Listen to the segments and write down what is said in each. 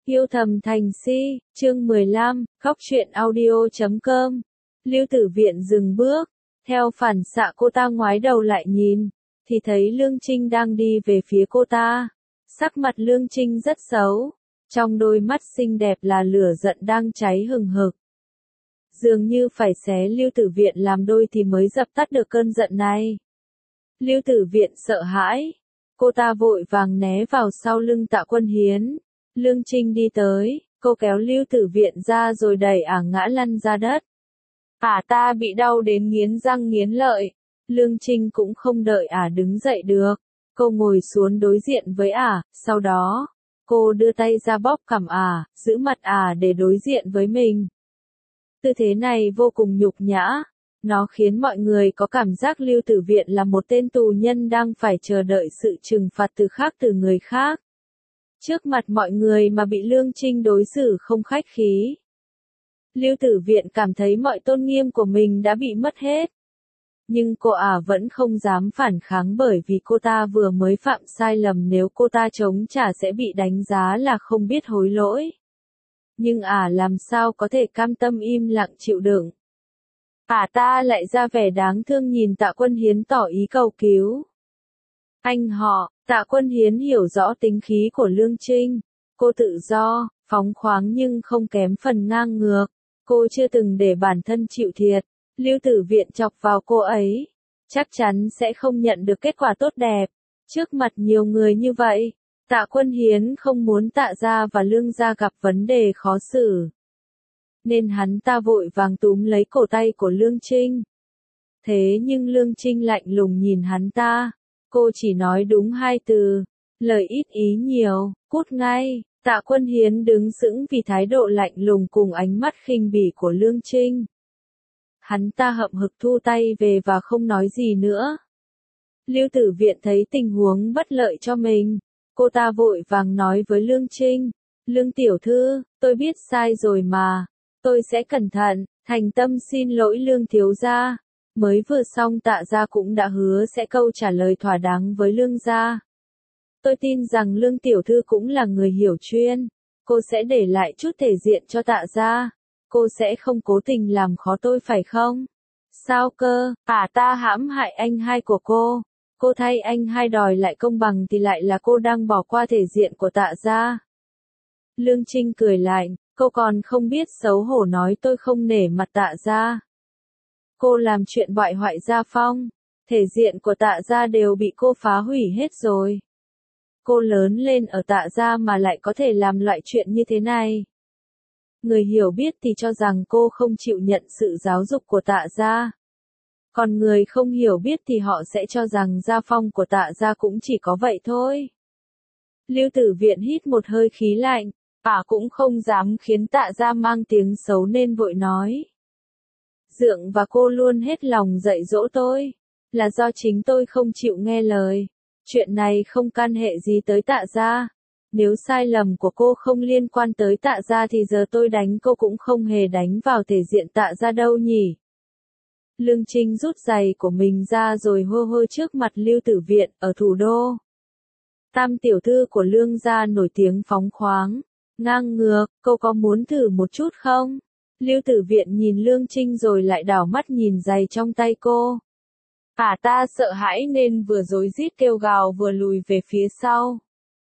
Yêu thầm thành si, chương 15, khóc chuyện audio.com. Lưu Tử Viện dừng bước, theo phản xạ cô ta ngoái đầu lại nhìn, thì thấy Lương Trinh đang đi về phía cô ta. Sắc mặt Lương Trinh rất xấu, trong đôi mắt xinh đẹp là lửa giận đang cháy hừng hực. Dường như phải xé Lưu Tử Viện làm đôi thì mới dập tắt được cơn giận này. Lưu Tử Viện sợ hãi, cô ta vội vàng né vào sau lưng Tạ Quân Hiến. Lương Trinh đi tới, cô kéo Lưu Tử Viện ra rồi đẩy ngã lăn ra đất. Ta bị đau đến nghiến răng nghiến lợi. Lương Trinh cũng không đợi đứng dậy được. Cô ngồi xuống đối diện với sau đó, cô đưa tay ra bóp cằm giữ mặt để đối diện với mình. Tư thế này vô cùng nhục nhã. Nó khiến mọi người có cảm giác Lưu Tử Viện là một tên tù nhân đang phải chờ đợi sự trừng phạt từ người khác. Trước mặt mọi người mà bị Lương Trinh đối xử không khách khí. Lưu Tử Viện cảm thấy mọi tôn nghiêm của mình đã bị mất hết. Nhưng cô vẫn không dám phản kháng bởi vì cô ta vừa mới phạm sai lầm, nếu cô ta chống trả sẽ bị đánh giá là không biết hối lỗi. Nhưng làm sao có thể cam tâm im lặng chịu đựng. Ta lại ra vẻ đáng thương nhìn Tạ Quân Hiến tỏ ý cầu cứu. Anh họ, Tạ Quân Hiến hiểu rõ tính khí của Lương Trinh. Cô tự do, phóng khoáng nhưng không kém phần ngang ngược. Cô chưa từng để bản thân chịu thiệt. Lưu Tử Viện chọc vào cô ấy, chắc chắn sẽ không nhận được kết quả tốt đẹp. Trước mặt nhiều người như vậy, Tạ Quân Hiến không muốn Tạ gia và Lương gia gặp vấn đề khó xử. Nên hắn ta vội vàng túm lấy cổ tay của Lương Trinh. Thế nhưng Lương Trinh lạnh lùng nhìn hắn ta. Cô chỉ nói đúng 2 từ, lời ít ý nhiều, cút ngay. Tạ Quân Hiến đứng sững vì thái độ lạnh lùng cùng ánh mắt khinh bỉ của Lương Trinh. Hắn ta hậm hực thu tay về và không nói gì nữa. Lưu Tử Viện thấy tình huống bất lợi cho mình. Cô ta vội vàng nói với Lương Trinh. Lương tiểu thư, tôi biết sai rồi mà. Tôi sẽ cẩn thận, thành tâm xin lỗi Lương thiếu gia. Mới vừa xong Tạ gia cũng đã hứa sẽ câu trả lời thỏa đáng với Lương gia. Tôi tin rằng Lương tiểu thư cũng là người hiểu chuyên. Cô sẽ để lại chút thể diện cho Tạ gia. Cô sẽ không cố tình làm khó tôi phải không? Sao cơ? Ta hãm hại anh hai của cô. Cô thay anh hai đòi lại công bằng thì lại là cô đang bỏ qua thể diện của Tạ gia. Lương Trinh cười lạnh, cô còn không biết xấu hổ nói tôi không nể mặt Tạ gia. Cô làm chuyện bại hoại gia phong, thể diện của Tạ gia đều bị cô phá hủy hết rồi. Cô lớn lên ở Tạ gia mà lại có thể làm loại chuyện như thế này. Người hiểu biết thì cho rằng cô không chịu nhận sự giáo dục của Tạ gia. Còn người không hiểu biết thì họ sẽ cho rằng gia phong của Tạ gia cũng chỉ có vậy thôi. Lưu Tử Viện hít một hơi khí lạnh, cũng không dám khiến Tạ gia mang tiếng xấu nên vội nói. Dượng và cô luôn hết lòng dạy dỗ tôi, là do chính tôi không chịu nghe lời. Chuyện này không can hệ gì tới Tạ gia. Nếu sai lầm của cô không liên quan tới Tạ gia thì giờ tôi đánh cô cũng không hề đánh vào thể diện Tạ gia đâu nhỉ. Lương Trinh rút giày của mình ra rồi hô hô trước mặt Lưu Tử Viện ở thủ đô. Tam tiểu thư của Lương gia nổi tiếng phóng khoáng, ngang ngược, cô có muốn thử một chút không? Lưu Tử Viện nhìn Lương Trinh rồi lại đảo mắt nhìn giày trong tay cô. Ta sợ hãi nên vừa rối rít kêu gào vừa lùi về phía sau.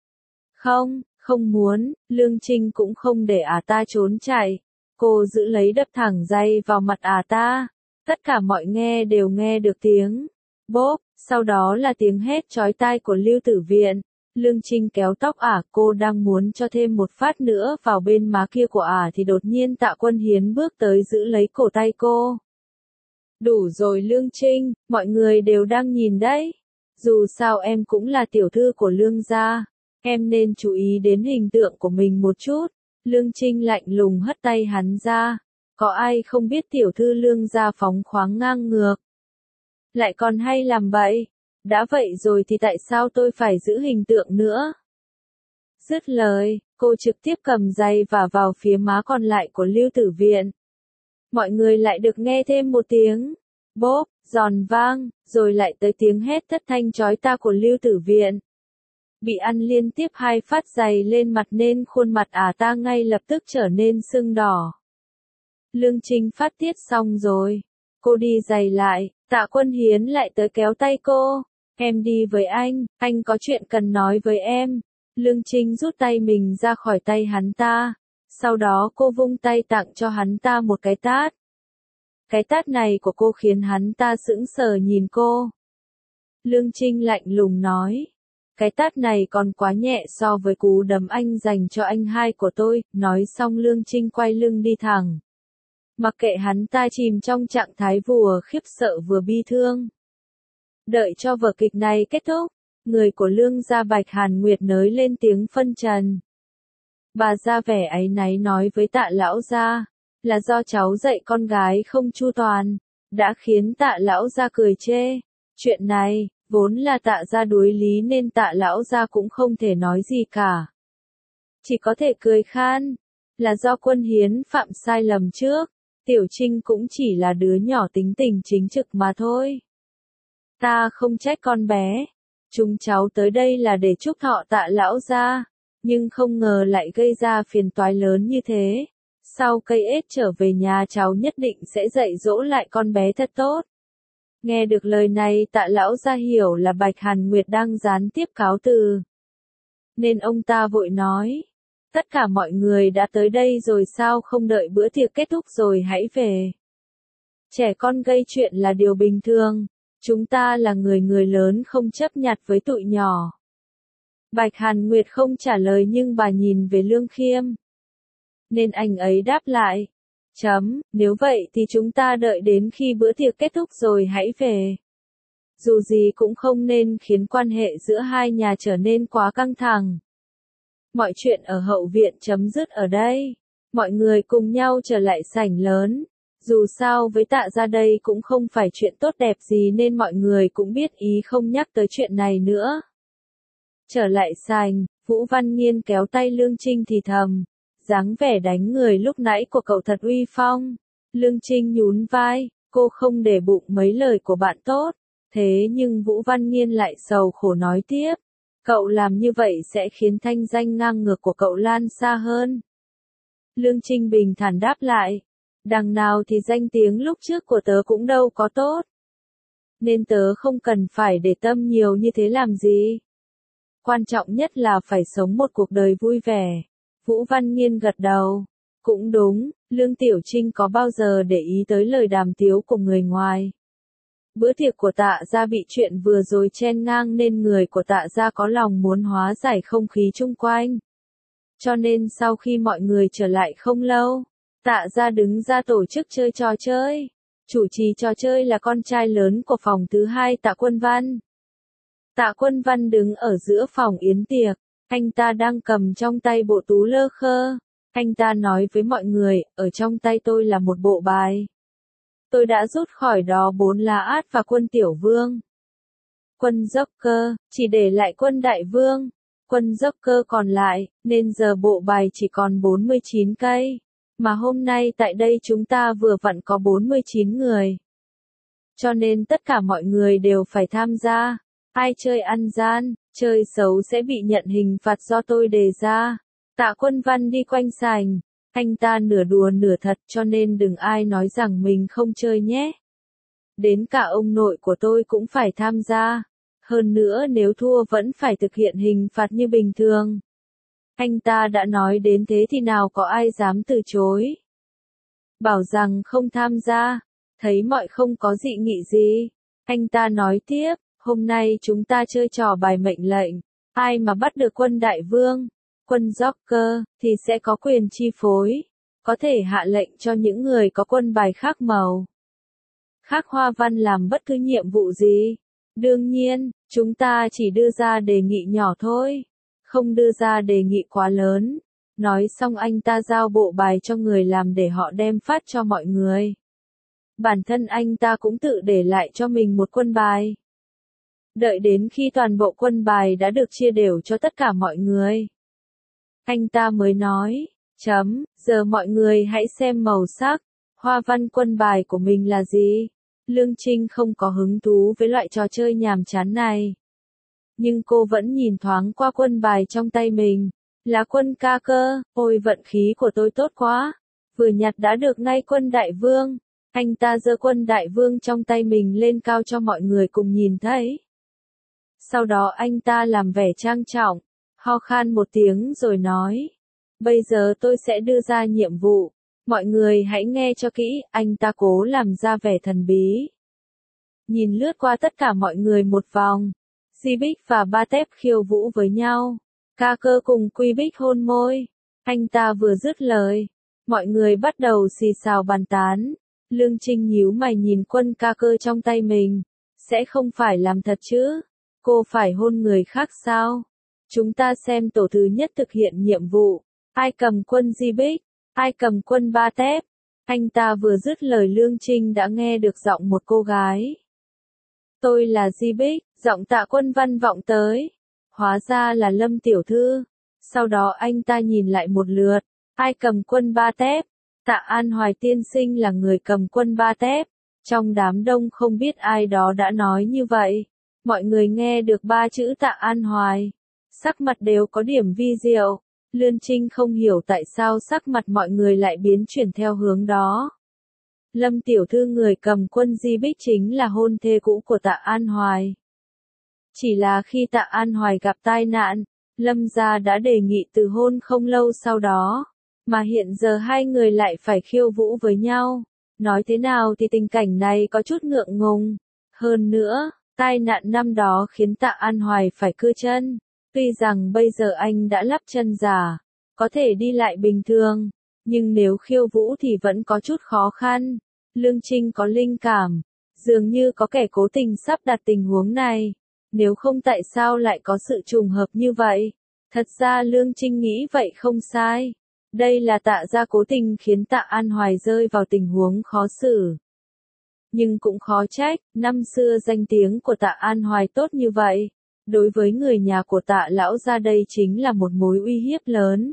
Không muốn, Lương Trinh cũng không để ta trốn chạy. Cô giữ lấy đập thẳng giày vào mặt ta. Tất cả mọi nghe đều nghe được tiếng bốp, sau đó là tiếng hét chói tai của Lưu Tử Viện. Lương Trinh kéo tóc cô đang muốn cho thêm một phát nữa vào bên má kia của thì đột nhiên Tạ Quân Hiến bước tới giữ lấy cổ tay cô. Đủ rồi Lương Trinh, mọi người đều đang nhìn đấy. Dù sao em cũng là tiểu thư của Lương gia. Em nên chú ý đến hình tượng của mình một chút. Lương Trinh lạnh lùng hất tay hắn ra. Có ai không biết tiểu thư Lương gia phóng khoáng ngang ngược. Lại còn hay làm bậy. Đã vậy rồi thì tại sao tôi phải giữ hình tượng nữa? Dứt lời, cô trực tiếp cầm giày và vào phía má còn lại của Lưu Tử Viện. Mọi người lại được nghe thêm một tiếng bốp, giòn vang, rồi lại tới tiếng hét thất thanh chói tai của Lưu Tử Viện. Bị ăn liên tiếp 2 phát giày lên mặt nên khuôn mặt ta ngay lập tức trở nên sưng đỏ. Lương Trinh phát tiết xong rồi. Cô đi giày lại, Tạ Quân Hiến lại tới kéo tay cô. Em đi với anh có chuyện cần nói với em. Lương Trinh rút tay mình ra khỏi tay hắn ta. Sau đó cô vung tay tặng cho hắn ta một cái tát. Cái tát này của cô khiến hắn ta sững sờ nhìn cô. Lương Trinh lạnh lùng nói. Cái tát này còn quá nhẹ so với cú đấm anh dành cho anh hai của tôi. Nói xong Lương Trinh quay lưng đi thẳng. Mặc kệ hắn ta chìm trong trạng thái vừa khiếp sợ vừa bi thương. Đợi cho vở kịch này kết thúc, người của Lương gia Bạch Hàn Nguyệt nới lên tiếng phân trần. Bà ra vẻ áy náy nói với Tạ lão gia, là do cháu dạy con gái không chu toàn, đã khiến Tạ lão gia cười chê. Chuyện này, vốn là Tạ gia đối lý nên Tạ lão gia cũng không thể nói gì cả. Chỉ có thể cười khan, là do Quân Hiến phạm sai lầm trước, Tiểu Trinh cũng chỉ là đứa nhỏ tính tình chính trực mà thôi. Ta không trách con bé, chúng cháu tới đây là để chúc thọ Tạ lão gia, nhưng không ngờ lại gây ra phiền toái lớn như thế. Sau cây ết trở về nhà cháu nhất định sẽ dạy dỗ lại con bé thật tốt. Nghe được lời này Tạ lão gia hiểu là Bạch Hàn Nguyệt đang gián tiếp cáo từ. Nên ông ta vội nói, tất cả mọi người đã tới đây rồi sao không đợi bữa tiệc kết thúc rồi hãy về. Trẻ con gây chuyện là điều bình thường, chúng ta là người lớn không chấp nhặt với tụi nhỏ. Bạch Hàn Nguyệt không trả lời nhưng bà nhìn về Lương Khiêm. Nên anh ấy đáp lại. Nếu vậy thì chúng ta đợi đến khi bữa tiệc kết thúc rồi hãy về. Dù gì cũng không nên khiến quan hệ giữa hai nhà trở nên quá căng thẳng. Mọi chuyện ở hậu viện chấm dứt ở đây. Mọi người cùng nhau trở lại sảnh lớn. Dù sao với Tạ gia đây cũng không phải chuyện tốt đẹp gì nên mọi người cũng biết ý không nhắc tới chuyện này nữa. Trở lại sảnh, Vũ Văn Nghiên kéo tay Lương Trinh thì thầm. Dáng vẻ đánh người lúc nãy của cậu thật uy phong. Lương Trinh nhún vai, cô không để bụng mấy lời của bạn tốt. Thế nhưng Vũ Văn Nghiên lại sầu khổ nói tiếp. Cậu làm như vậy sẽ khiến thanh danh ngang ngược của cậu lan xa hơn. Lương Trinh bình thản đáp lại. Đằng nào thì danh tiếng lúc trước của tớ cũng đâu có tốt. Nên tớ không cần phải để tâm nhiều như thế làm gì. Quan trọng nhất là phải sống một cuộc đời vui vẻ. Vũ Văn Nghiên gật đầu. Cũng đúng, Lương Tiểu Trinh có bao giờ để ý tới lời đàm tiếu của người ngoài. Bữa tiệc của Tạ gia bị chuyện vừa rồi chen ngang nên người của Tạ gia có lòng muốn hóa giải không khí chung quanh. Cho nên sau khi mọi người trở lại không lâu, Tạ gia đứng ra tổ chức chơi trò chơi. Chủ trì trò chơi là con trai lớn của phòng thứ 2 Tạ Quân Văn. Tạ Quân Văn đứng ở giữa phòng yến tiệc. Anh ta đang cầm trong tay bộ tú lơ khơ. Anh ta nói với mọi người, ở trong tay tôi là một bộ bài. Tôi đã rút khỏi đó 4 lá át và quân tiểu vương. Quân Joker, chỉ để lại quân đại vương. Quân Joker còn lại, nên giờ bộ bài chỉ còn 49 cây. Mà hôm nay tại đây chúng ta vừa vặn có 49 người. Cho nên tất cả mọi người đều phải tham gia. Ai chơi ăn gian, chơi xấu sẽ bị nhận hình phạt do tôi đề ra. Tạ Quân Văn đi quanh sảnh. Anh ta nửa đùa nửa thật cho nên đừng ai nói rằng mình không chơi nhé. Đến cả ông nội của tôi cũng phải tham gia. Hơn nữa nếu thua vẫn phải thực hiện hình phạt như bình thường. Anh ta đã nói đến thế thì nào có ai dám từ chối. Bảo rằng không tham gia. Thấy mọi không có dị nghị gì. Anh ta nói tiếp, hôm nay chúng ta chơi trò bài mệnh lệnh. Ai mà bắt được quân đại vương, quân Joker, thì sẽ có quyền chi phối. Có thể hạ lệnh cho những người có quân bài khác màu, khác hoa văn làm bất cứ nhiệm vụ gì. Đương nhiên, chúng ta chỉ đưa ra đề nghị nhỏ thôi. Không đưa ra đề nghị quá lớn. Nói xong anh ta giao bộ bài cho người làm để họ đem phát cho mọi người. Bản thân anh ta cũng tự để lại cho mình một quân bài. Đợi đến khi toàn bộ quân bài đã được chia đều cho tất cả mọi người. Anh ta mới nói, giờ mọi người hãy xem màu sắc, hoa văn quân bài của mình là gì. Lương Trinh không có hứng thú với loại trò chơi nhàm chán này. nhưng cô vẫn nhìn thoáng qua quân bài trong tay mình. Là quân ca cơ, ôi vận khí của tôi tốt quá. Vừa nhặt đã được ngay quân đại vương. Anh ta giơ quân đại vương trong tay mình lên cao cho mọi người cùng nhìn thấy. Sau đó anh ta làm vẻ trang trọng, ho khan một tiếng rồi nói. Bây giờ tôi sẽ đưa ra nhiệm vụ. Mọi người hãy nghe cho kỹ, anh ta cố làm ra vẻ thần bí. Nhìn lướt qua tất cả mọi người một vòng. Di Bích và Ba Tép khiêu vũ với nhau. Ca cơ cùng Quy Bích hôn môi. Anh ta vừa dứt lời. Mọi người bắt đầu xì xào bàn tán. Lương Trinh nhíu mày nhìn quân ca cơ trong tay mình. Sẽ không phải làm thật chứ? Cô phải hôn người khác sao? Chúng ta xem tổ thứ nhất thực hiện nhiệm vụ. Ai cầm quân Di Bích? Ai cầm quân Ba Tép? Anh ta vừa dứt lời Lương Trinh đã nghe được giọng một cô gái. Tôi là Di Bích, giọng Tạ Quân Văn vọng tới. Hóa ra là Lâm tiểu thư. Sau đó anh ta nhìn lại một lượt. Ai cầm quân Ba Tép? Tạ An Hoài tiên sinh là người cầm quân Ba Tép. Trong đám đông không biết ai đó đã nói như vậy. Mọi người nghe được ba chữ Tạ An Hoài. Sắc mặt đều có điểm vi diệu. Lương Trinh không hiểu tại sao sắc mặt mọi người lại biến chuyển theo hướng đó. Lâm tiểu thư người cầm quân Di Bích chính là hôn thê cũ của Tạ An Hoài. Chỉ là khi Tạ An Hoài gặp tai nạn, Lâm gia đã đề nghị từ hôn không lâu sau đó. Mà hiện giờ hai người lại phải khiêu vũ với nhau. Nói thế nào thì tình cảnh này có chút ngượng ngùng. Hơn nữa, tai nạn năm đó khiến Tạ An Hoài phải cưa chân. Tuy rằng bây giờ anh đã lắp chân giả, có thể đi lại bình thường, nhưng nếu khiêu vũ thì vẫn có chút khó khăn. Lương Trinh có linh cảm, dường như có kẻ cố tình sắp đặt tình huống này. Nếu không tại sao lại có sự trùng hợp như vậy? Thật ra Lương Trinh nghĩ vậy không sai. Đây là Tạ gia cố tình khiến Tạ An Hoài rơi vào tình huống khó xử. Nhưng cũng khó trách, năm xưa danh tiếng của Tạ An Hoài tốt như vậy. Đối với người nhà của Tạ lão gia đây chính là một mối uy hiếp lớn.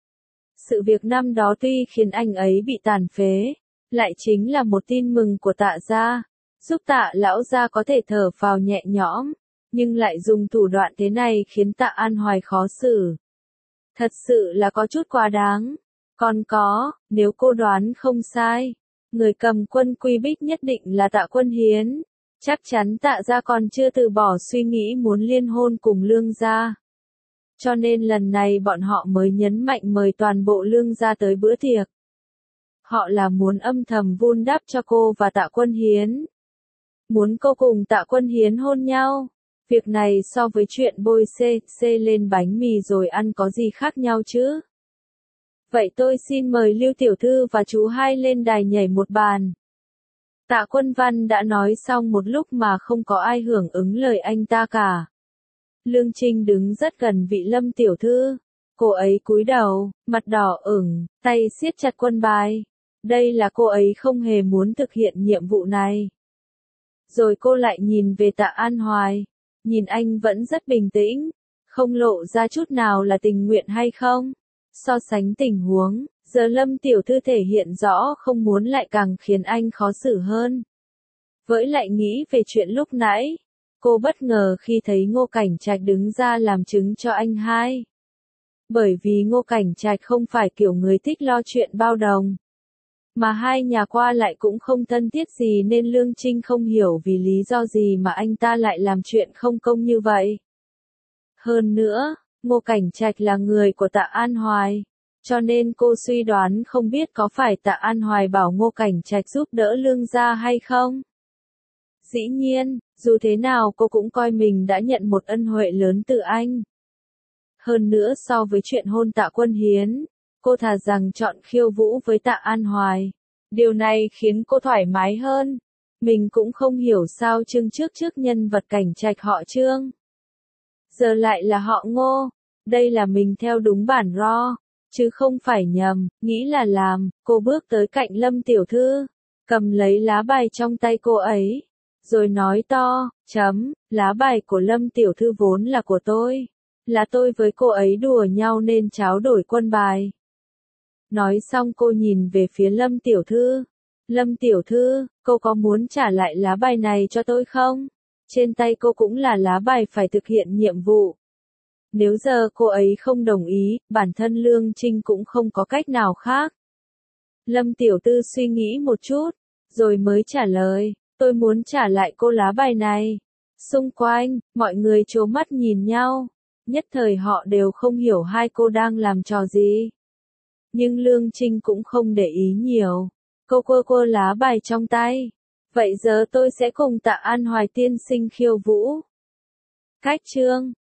Sự việc năm đó tuy khiến anh ấy bị tàn phế, lại chính là một tin mừng của Tạ gia, giúp Tạ lão gia có thể thở phào nhẹ nhõm, nhưng lại dùng thủ đoạn thế này khiến Tạ An Hoài khó xử. Thật sự là có chút quá đáng. Còn có, nếu cô đoán không sai, người cầm quân Quy Bích nhất định là Tạ Quân Hiến. Chắc chắn Tạ gia còn chưa từ bỏ suy nghĩ muốn liên hôn cùng Lương gia. Cho nên lần này bọn họ mới nhấn mạnh mời toàn bộ Lương gia tới bữa tiệc. Họ là muốn âm thầm vun đắp cho cô và Tạ Quân Hiến. Muốn cô cùng Tạ Quân Hiến hôn nhau. Việc này so với chuyện bôi CC lên bánh mì rồi ăn có gì khác nhau chứ? Vậy tôi xin mời Lưu tiểu thư và chú hai lên đài nhảy một bàn. Tạ Quân Văn đã nói xong một lúc mà không có ai hưởng ứng lời anh ta cả. Lương Trinh đứng rất gần vị Lâm tiểu thư. Cô ấy cúi đầu, mặt đỏ ửng, tay siết chặt quân bài. Đây là cô ấy không hề muốn thực hiện nhiệm vụ này. Rồi cô lại nhìn về Tạ An Hoài. Nhìn anh vẫn rất bình tĩnh, không lộ ra chút nào là tình nguyện hay không. So sánh tình huống, giờ Lâm tiểu thư thể hiện rõ không muốn lại càng khiến anh khó xử hơn. Với lại nghĩ về chuyện lúc nãy, cô bất ngờ khi thấy Ngô Cảnh Trạch đứng ra làm chứng cho anh hai. Bởi vì Ngô Cảnh Trạch không phải kiểu người thích lo chuyện bao đồng. Mà hai nhà qua lại cũng không thân thiết gì nên Lương Trinh không hiểu vì lý do gì mà anh ta lại làm chuyện không công như vậy. Hơn nữa, Ngô Cảnh Trạch là người của Tạ An Hoài. Cho nên cô suy đoán không biết có phải Tạ An Hoài bảo Ngô Cảnh Trạch giúp đỡ Lương gia hay không. Dĩ nhiên, dù thế nào cô cũng coi mình đã nhận một ân huệ lớn từ anh. Hơn nữa so với chuyện hôn Tạ Quân Hiến, cô thà rằng chọn khiêu vũ với Tạ An Hoài. Điều này khiến cô thoải mái hơn. Mình cũng không hiểu sao chương trước nhân vật Cảnh Trạch họ Trương. Giờ lại là họ Ngô. Đây là mình theo đúng bản ro, chứ không phải nhầm, nghĩ là làm. Cô bước tới cạnh Lâm tiểu thư, cầm lấy lá bài trong tay cô ấy, rồi nói to, lá bài của Lâm tiểu thư vốn là của tôi. Là tôi với cô ấy đùa nhau nên tráo đổi quân bài. Nói xong cô nhìn về phía Lâm tiểu thư. Lâm tiểu thư, cô có muốn trả lại lá bài này cho tôi không? trên tay cô cũng là lá bài phải thực hiện nhiệm vụ. Nếu giờ cô ấy không đồng ý, bản thân Lương Trinh cũng không có cách nào khác. Lâm Tiểu Tư suy nghĩ một chút, rồi mới trả lời, tôi muốn trả lại cô lá bài này. Xung quanh, mọi người trố mắt nhìn nhau, nhất thời họ đều không hiểu hai cô đang làm trò gì. Nhưng Lương Trinh cũng không để ý nhiều, cô quơ lá bài trong tay. Vậy giờ tôi sẽ cùng Tạ An Hoài tiên sinh khiêu vũ. Cách chương